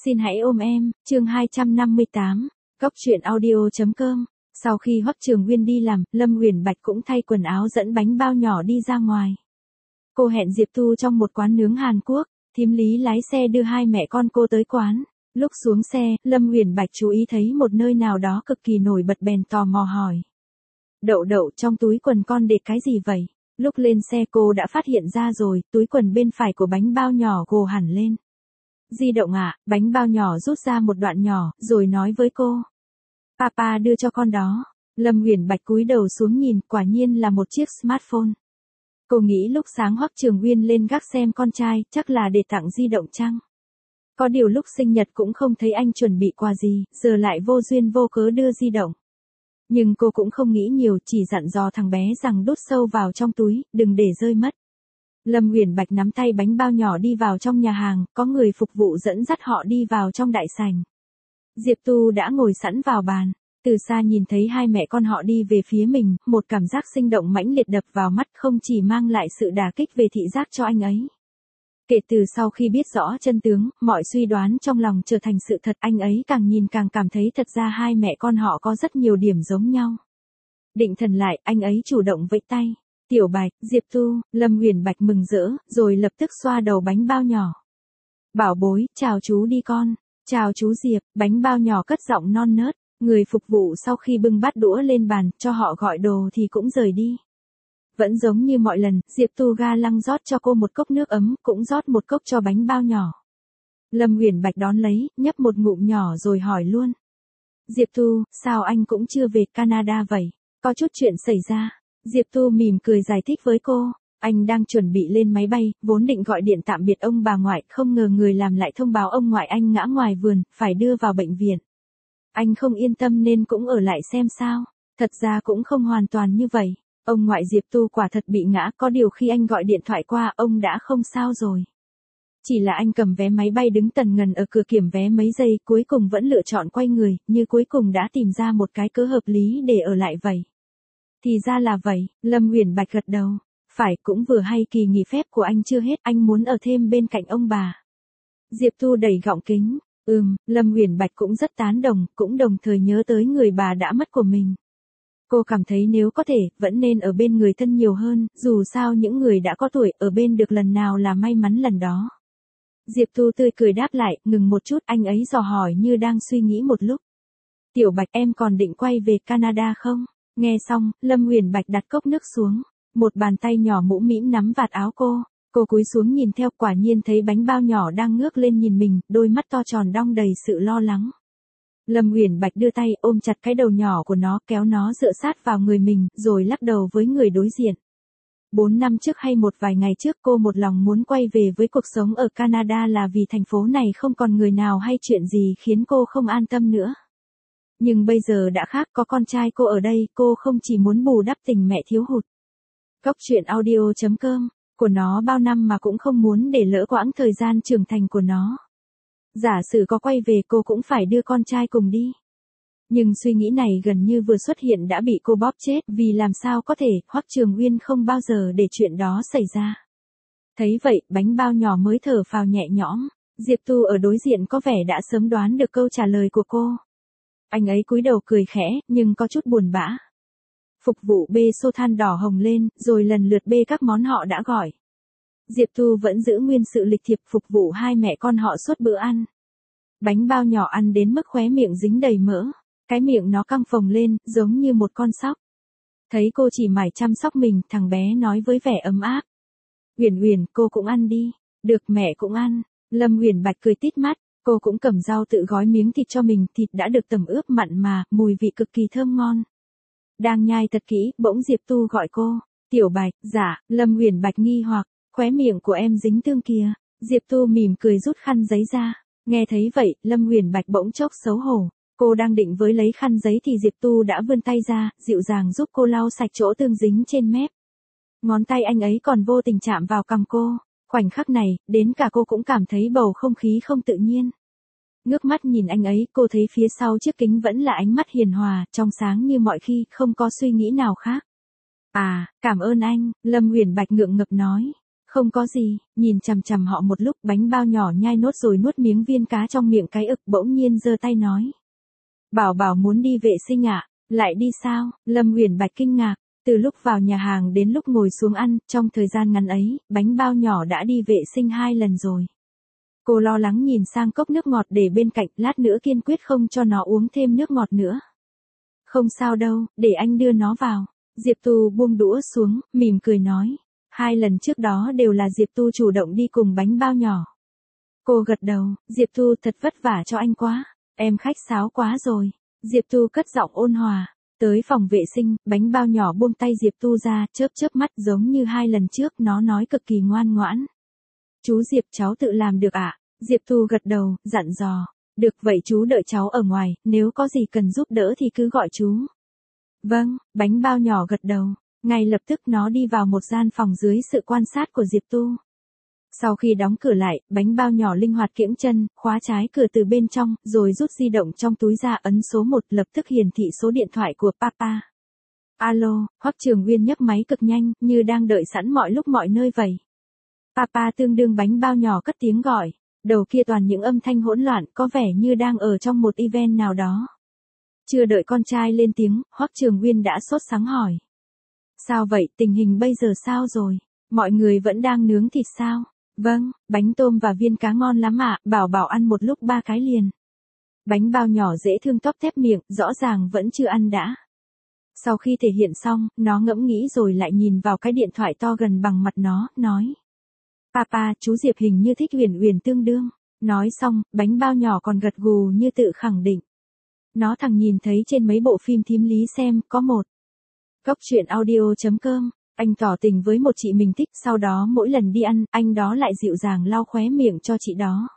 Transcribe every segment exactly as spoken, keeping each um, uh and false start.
Xin hãy ôm em, chương hai trăm năm mươi tám, Cóc truyện audio.com. Sau khi Hoắc Trường Uyên đi làm, Lâm Huyền Bạch cũng thay quần áo dẫn bánh bao nhỏ đi ra ngoài. Cô hẹn Diệp Tu trong một quán nướng Hàn Quốc, thím Lý lái xe đưa hai mẹ con cô tới quán. Lúc xuống xe, Lâm Huyền Bạch chú ý thấy một nơi nào đó cực kỳ nổi bật bèn tò mò hỏi. Đậu đậu, trong túi quần con để cái gì vậy? Lúc lên xe cô đã phát hiện ra rồi, túi quần bên phải của bánh bao nhỏ gồ hẳn lên. Di động ạ, à, bánh bao nhỏ rút ra một đoạn nhỏ, rồi nói với cô. Papa đưa cho con đó. Lâm Huyền Bạch cúi đầu xuống nhìn, quả nhiên là một chiếc smartphone. Cô nghĩ lúc sáng Hoắc Trường Uyên lên gác xem con trai, chắc là để tặng di động chăng? Có điều lúc sinh nhật cũng không thấy anh chuẩn bị quà gì, giờ lại vô duyên vô cớ đưa di động. Nhưng cô cũng không nghĩ nhiều, chỉ dặn dò thằng bé rằng đút sâu vào trong túi, đừng để rơi mất. Lâm Huyền Bạch nắm tay bánh bao nhỏ đi vào trong nhà hàng, có người phục vụ dẫn dắt họ đi vào trong đại sảnh. Diệp Tu đã ngồi sẵn vào bàn, từ xa nhìn thấy hai mẹ con họ đi về phía mình, một cảm giác sinh động mãnh liệt đập vào mắt, không chỉ mang lại sự đả kích về thị giác cho anh ấy. Kể từ sau khi biết rõ chân tướng, mọi suy đoán trong lòng trở thành sự thật, anh ấy càng nhìn càng cảm thấy thật ra hai mẹ con họ có rất nhiều điểm giống nhau. Định thần lại, anh ấy chủ động vẫy tay. Tiểu Bạch, Diệp Tu, Lâm Huyền Bạch mừng rỡ, rồi lập tức xoa đầu bánh bao nhỏ. Bảo bối, chào chú đi con. Chào chú Diệp, bánh bao nhỏ cất giọng non nớt. Người phục vụ sau khi bưng bát đũa lên bàn, cho họ gọi đồ thì cũng rời đi. Vẫn giống như mọi lần, Diệp Tu ga lăng rót cho cô một cốc nước ấm, cũng rót một cốc cho bánh bao nhỏ. Lâm Huyền Bạch đón lấy, nhấp một ngụm nhỏ rồi hỏi luôn. Diệp Tu, sao anh cũng chưa về Canada vậy? Có chút chuyện xảy ra. Diệp Tu mỉm cười giải thích với cô. Anh đang chuẩn bị lên máy bay, vốn định gọi điện tạm biệt ông bà ngoại, không ngờ người làm lại thông báo ông ngoại anh ngã ngoài vườn, phải đưa vào bệnh viện. Anh không yên tâm nên cũng ở lại xem sao. Thật ra cũng không hoàn toàn như vậy. Ông ngoại Diệp Tu quả thật bị ngã, có điều khi anh gọi điện thoại qua, ông đã không sao rồi. Chỉ là anh cầm vé máy bay đứng tần ngần ở cửa kiểm vé mấy giây, cuối cùng vẫn lựa chọn quay người, như cuối cùng đã tìm ra một cái cớ hợp lý để ở lại vậy. Thì ra là vậy, Lâm Huyền Bạch gật đầu. Phải, cũng vừa hay kỳ nghỉ phép của anh chưa hết, anh muốn ở thêm bên cạnh ông bà. Diệp Tu đẩy gọng kính. Ừm, Lâm Huyền Bạch cũng rất tán đồng, cũng đồng thời nhớ tới người bà đã mất của mình. Cô cảm thấy nếu có thể, vẫn nên ở bên người thân nhiều hơn, dù sao những người đã có tuổi, ở bên được lần nào là may mắn lần đó. Diệp Tu tươi cười đáp lại, ngừng một chút, anh ấy dò hỏi như đang suy nghĩ một lúc. Tiểu Bạch, em còn định quay về Canada không? Nghe xong, Lâm Huyền Bạch đặt cốc nước xuống, một bàn tay nhỏ mũ mĩm nắm vạt áo cô, cô cúi xuống nhìn theo, quả nhiên thấy bánh bao nhỏ đang ngước lên nhìn mình, đôi mắt to tròn đong đầy sự lo lắng. Lâm Huyền Bạch đưa tay ôm chặt cái đầu nhỏ của nó, kéo nó dựa sát vào người mình, rồi lắc đầu với người đối diện. Bốn năm trước hay một vài ngày trước cô một lòng muốn quay về với cuộc sống ở Canada là vì thành phố này không còn người nào hay chuyện gì khiến cô không an tâm nữa. Nhưng bây giờ đã khác, có con trai cô ở đây, cô không chỉ muốn bù đắp tình mẹ thiếu hụt. Cóc truyện audio.com, của nó bao năm mà cũng không muốn để lỡ quãng thời gian trưởng thành của nó. Giả sử có quay về cô cũng phải đưa con trai cùng đi. Nhưng suy nghĩ này gần như vừa xuất hiện đã bị cô bóp chết, vì làm sao có thể, Hoắc Trường Uyên không bao giờ để chuyện đó xảy ra. Thấy vậy, bánh bao nhỏ mới thở phào nhẹ nhõm. Diệp Tu ở đối diện có vẻ đã sớm đoán được câu trả lời của cô. Anh ấy cúi đầu cười khẽ, nhưng có chút buồn bã. Phục vụ bê xô than đỏ hồng lên, rồi lần lượt bê các món họ đã gọi. Diệp Tu vẫn giữ nguyên sự lịch thiệp phục vụ hai mẹ con họ suốt bữa ăn. Bánh bao nhỏ ăn đến mức khóe miệng dính đầy mỡ, cái miệng nó căng phồng lên, giống như một con sóc. Thấy cô chỉ mải chăm sóc mình, thằng bé nói với vẻ ấm áp. Huyền Huyền, cô cũng ăn đi. Được, mẹ cũng ăn. Lâm Huyền Bạch cười tít mắt, cô cũng cầm dao tự gói miếng thịt cho mình, thịt đã được tẩm ướp mặn mà, mùi vị cực kỳ thơm ngon. Đang nhai thật kỹ, bỗng Diệp Tu gọi cô. Tiểu Bạch, dạ, Lâm Huyền Bạch nghi hoặc, khóe miệng của em dính tương kìa. Diệp Tu mỉm cười rút khăn giấy ra. Nghe thấy vậy, Lâm Huyền Bạch bỗng chốc xấu hổ. Cô đang định với lấy khăn giấy thì Diệp Tu đã vươn tay ra, dịu dàng giúp cô lau sạch chỗ tương dính trên mép. Ngón tay anh ấy còn vô tình chạm vào cằm cô. Khoảnh khắc này, đến cả cô cũng cảm thấy bầu không khí không tự nhiên. Ngước mắt nhìn anh ấy, cô thấy phía sau chiếc kính vẫn là ánh mắt hiền hòa, trong sáng như mọi khi, không có suy nghĩ nào khác. À, cảm ơn anh, Lâm Huyền Bạch ngượng ngập nói. Không có gì, nhìn chằm chằm họ một lúc, bánh bao nhỏ nhai nốt rồi nuốt miếng viên cá trong miệng cái ực, bỗng nhiên giơ tay nói. Bảo bảo muốn đi vệ sinh ạ, lại đi sao? Lâm Uyển Bạch kinh ngạc, từ lúc vào nhà hàng đến lúc ngồi xuống ăn, trong thời gian ngắn ấy, bánh bao nhỏ đã đi vệ sinh hai lần rồi. Cô lo lắng nhìn sang cốc nước ngọt để bên cạnh, lát nữa kiên quyết không cho nó uống thêm nước ngọt nữa. Không sao đâu, để anh đưa nó vào. Diệp Tu buông đũa xuống, mỉm cười nói. Hai lần trước đó đều là Diệp Tu chủ động đi cùng bánh bao nhỏ. Cô gật đầu, Diệp Tu thật vất vả cho anh quá. Em khách sáo quá rồi. Diệp Tu cất giọng ôn hòa. Tới phòng vệ sinh, bánh bao nhỏ buông tay Diệp Tu ra, chớp chớp mắt giống như hai lần trước, nó nói cực kỳ ngoan ngoãn. Chú Diệp, cháu tự làm được ạ? À? Diệp Tu gật đầu, dặn dò. Được vậy chú đợi cháu ở ngoài, nếu có gì cần giúp đỡ thì cứ gọi chú. Vâng, bánh bao nhỏ gật đầu. Ngay lập tức nó đi vào một gian phòng dưới sự quan sát của Diệp Tu. Sau khi đóng cửa lại, bánh bao nhỏ linh hoạt kiễng chân, khóa trái cửa từ bên trong, rồi rút di động trong túi ra ấn số một, lập tức hiển thị số điện thoại của Papa. Alo, Hoắc Trường Uyên nhấc máy cực nhanh, như đang đợi sẵn mọi lúc mọi nơi vậy. Papa tương đương bánh bao nhỏ cất tiếng gọi. Đầu kia toàn những âm thanh hỗn loạn, có vẻ như đang ở trong một event nào đó. Chưa đợi con trai lên tiếng, Hoắc Trường Uyên đã sốt sắng hỏi. Sao vậy, tình hình bây giờ sao rồi? Mọi người vẫn đang nướng thịt sao? Vâng, bánh tôm và viên cá ngon lắm ạ, bảo bảo ăn một lúc ba cái liền. Bánh bao nhỏ dễ thương tóp tép miệng, rõ ràng vẫn chưa ăn đã. Sau khi thể hiện xong, nó ngẫm nghĩ rồi lại nhìn vào cái điện thoại to gần bằng mặt nó, nói. Papa, chú Diệp hình như thích Uyển Uyển tương đương. Nói xong, bánh bao nhỏ còn gật gù như tự khẳng định. Nó thằng nhìn thấy trên mấy bộ phim thím lý xem, có một. Góc truyện audio chấm com, anh tỏ tình với một chị mình thích, sau đó mỗi lần đi ăn, anh đó lại dịu dàng lau khóe miệng cho chị đó.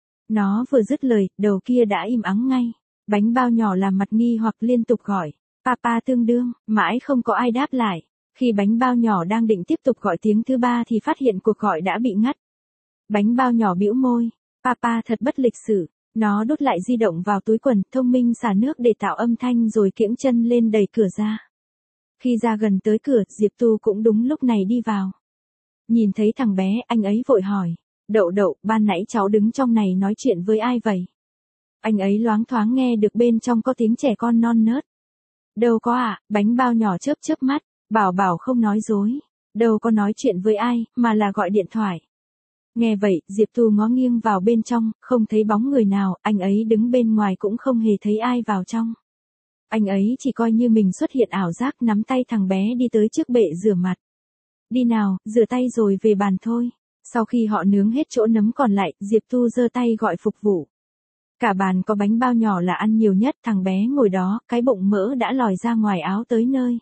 Nó vừa dứt lời, đầu kia đã im ắng ngay. Bánh bao nhỏ làm mặt nghi hoặc liên tục gọi. Papa tương đương, mãi không có ai đáp lại. Khi bánh bao nhỏ đang định tiếp tục gọi tiếng thứ ba thì phát hiện cuộc gọi đã bị ngắt. Bánh bao nhỏ bĩu môi. Papa thật bất lịch sự. Nó đút lại di động vào túi quần, thông minh xả nước để tạo âm thanh rồi kiễng chân lên đẩy cửa ra. Khi ra gần tới cửa, Diệp Tu cũng đúng lúc này đi vào. Nhìn thấy thằng bé, anh ấy vội hỏi. Đậu đậu, ban nãy cháu đứng trong này nói chuyện với ai vậy? Anh ấy loáng thoáng nghe được bên trong có tiếng trẻ con non nớt. Đâu có ạ, à, bánh bao nhỏ chớp chớp mắt. Bảo bảo không nói dối. Đâu có nói chuyện với ai, mà là gọi điện thoại. Nghe vậy, Diệp Tu ngó nghiêng vào bên trong, không thấy bóng người nào, anh ấy đứng bên ngoài cũng không hề thấy ai vào trong. Anh ấy chỉ coi như mình xuất hiện ảo giác, nắm tay thằng bé đi tới trước bệ rửa mặt. Đi nào, rửa tay rồi về bàn thôi. Sau khi họ nướng hết chỗ nấm còn lại, Diệp Tu giơ tay gọi phục vụ. Cả bàn có bánh bao nhỏ là ăn nhiều nhất, thằng bé ngồi đó, cái bụng mỡ đã lòi ra ngoài áo tới nơi.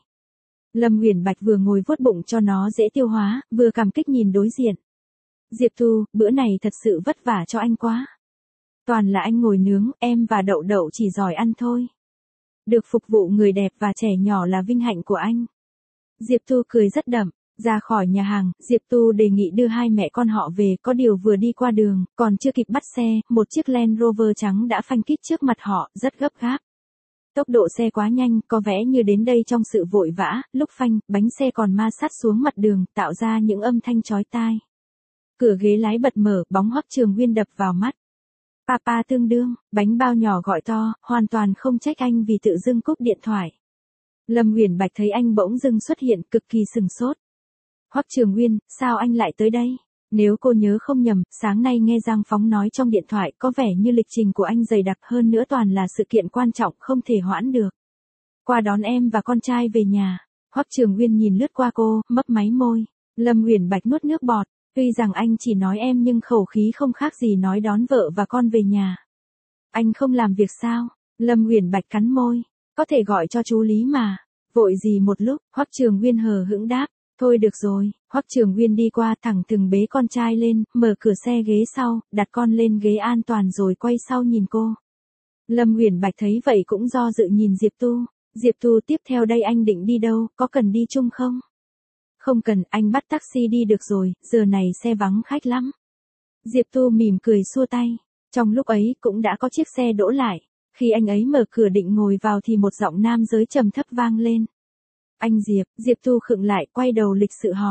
Lâm Uyển Bạch vừa ngồi vuốt bụng cho nó dễ tiêu hóa, vừa cảm kích nhìn đối diện. Diệp Tu, bữa này thật sự vất vả cho anh quá. Toàn là anh ngồi nướng, em và Đậu Đậu chỉ giỏi ăn thôi. Được phục vụ người đẹp và trẻ nhỏ là vinh hạnh của anh. Diệp Tu cười rất đậm. Ra khỏi nhà hàng, Diệp Tu đề nghị đưa hai mẹ con họ về, có điều vừa đi qua đường, còn chưa kịp bắt xe, một chiếc Land Rover trắng đã phanh kít trước mặt họ, rất gấp gáp. Tốc độ xe quá nhanh, có vẻ như đến đây trong sự vội vã, lúc phanh, bánh xe còn ma sát xuống mặt đường, tạo ra những âm thanh chói tai. Cửa ghế lái bật mở, bóng Hoắc Trường Uyên đập vào mắt. Papa tương đương, bánh bao nhỏ gọi to, hoàn toàn không trách anh vì tự dưng cúp điện thoại. Lâm Uyển Bạch thấy anh bỗng dưng xuất hiện, cực kỳ sừng sốt. Hoắc Trường Uyên, sao anh lại tới đây? Nếu cô nhớ không nhầm, sáng nay nghe Giang Phóng nói trong điện thoại có vẻ như lịch trình của anh dày đặc hơn nữa, toàn là sự kiện quan trọng không thể hoãn được. Qua đón em và con trai về nhà. Hoắc Trường Uyên nhìn lướt qua cô, mấp máy môi. Lâm Uyển Bạch nuốt nước bọt. Tuy rằng anh chỉ nói em nhưng khẩu khí không khác gì nói đón vợ và con về nhà. Anh không làm việc sao? Lâm Uyển Bạch cắn môi. Có thể gọi cho chú Lý mà. Vội gì một lúc, Hoắc Trường Uyên hờ hững đáp. Thôi được rồi, Hoắc Trường Uyên đi qua thẳng thừng bế con trai lên, mở cửa xe ghế sau, đặt con lên ghế an toàn rồi quay sau nhìn cô. Lâm Uyển Bạch thấy vậy cũng do dự nhìn Diệp Tu. Diệp Tu, tiếp theo đây anh định đi đâu, có cần đi chung không? Không cần, anh bắt taxi đi được rồi, giờ này xe vắng khách lắm. Diệp Tu mỉm cười xua tay. Trong lúc ấy cũng đã có chiếc xe đỗ lại. Khi anh ấy mở cửa định ngồi vào thì một giọng nam giới trầm thấp vang lên. Anh Diệp, Diệp Tu khựng lại, quay đầu lịch sự hỏi.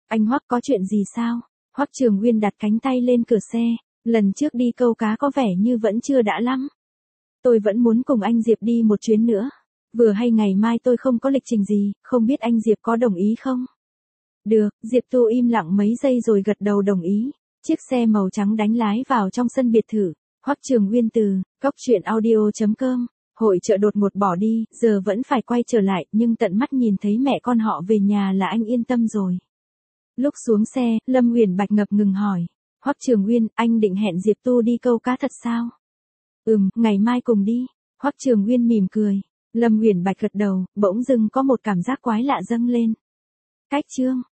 Anh Hoắc có chuyện gì sao? Hoắc Trường Nguyên đặt cánh tay lên cửa xe, lần trước đi câu cá có vẻ như vẫn chưa đã lắm. Tôi vẫn muốn cùng anh Diệp đi một chuyến nữa. Vừa hay ngày mai tôi không có lịch trình gì, không biết anh Diệp có đồng ý không? Được, Diệp Tu im lặng mấy giây rồi gật đầu đồng ý. Chiếc xe màu trắng đánh lái vào trong sân biệt thự. Hoắc Trường Nguyên từ góc truyện audio chấm com. Hội chợ đột ngột bỏ đi, giờ vẫn phải quay trở lại, nhưng tận mắt nhìn thấy mẹ con họ về nhà là anh yên tâm rồi. Lúc xuống xe, Lâm Uyển Bạch ngập ngừng hỏi. Hoắc Trường Nguyên, anh định hẹn Diệp Tu đi câu cá thật sao? Ừm, ngày mai cùng đi. Hoắc Trường Nguyên mỉm cười. Lâm Uyển Bạch gật đầu, bỗng dưng có một cảm giác quái lạ dâng lên. Cách chương